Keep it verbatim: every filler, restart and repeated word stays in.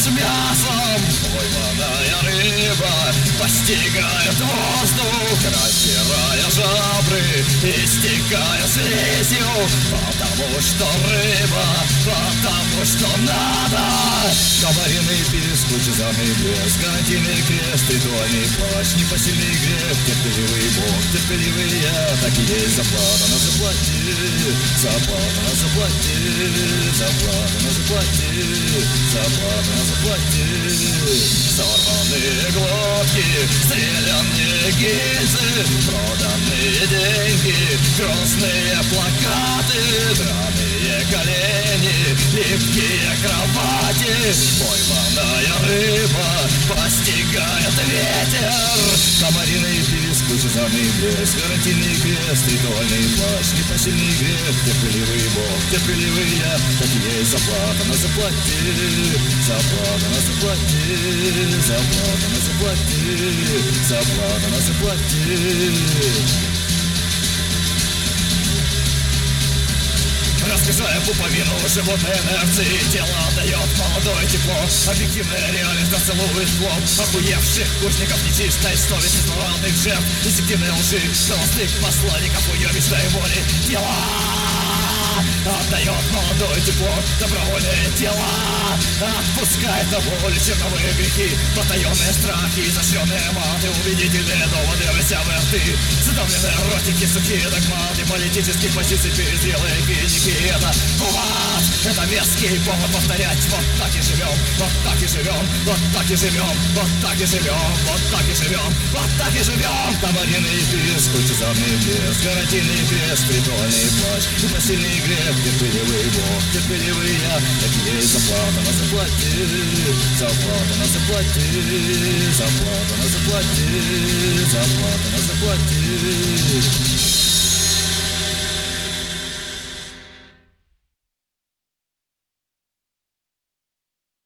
с мясом. Пойманная рыба постигает воздух, раздирая жабры, истекая слизью. Потому что рыба, потому что надо. Комариный писк, лучезарный блеск, гарантийный крест, ритуальный плащ, непосильный грех, терпеливый Бог, терпеливый я. Так и есть заплата на заплате, заплата на заплате, заплата на заплате, заплата на заплате. Сорванные глотки, стрелянные гильзы, проданные деньги, грозные плакаты, драные колени, липкие кровати. Пойманная рыба постигает ветер. Комариный писк, лучезарный блеск, гарантийный крест, ритуальный плащ, непосильный грех, терпеливый Бог, терпеливый я. Так и есть заплата на заплате, заплата на заплате, заплата на заплате, заплата на заплате. Разгружая пуповину животной инерции, тело отдает молодое тепло. Объективная реальность доцелует плод охуевших курсников нечистой совести, славных жертв, инстинктивной лжи, холостых посланников уебищной воли. Тела отдает молодое тепло, добровольные тела отпускает на волю черновые грехи, потаенные страхи, изощренные маты, убедительные доводы, рысявые рты, задавленные ротики, сухие догматы политических позиций, перезрелые финики. Это куват, это мерзкий повод повторять. Вот так и живем, вот так и живем, вот так и живем, вот так и живем, вот так и живем, вот так и живем. Комариный писк, лучезарный блеск, гарантийный крест, ритуальный плащ, непосильный грех, терпеливый Бог, терпеливый я. Так есть заплата на заплате, заплата на заплате, заплата на заплате, заплата на заплате.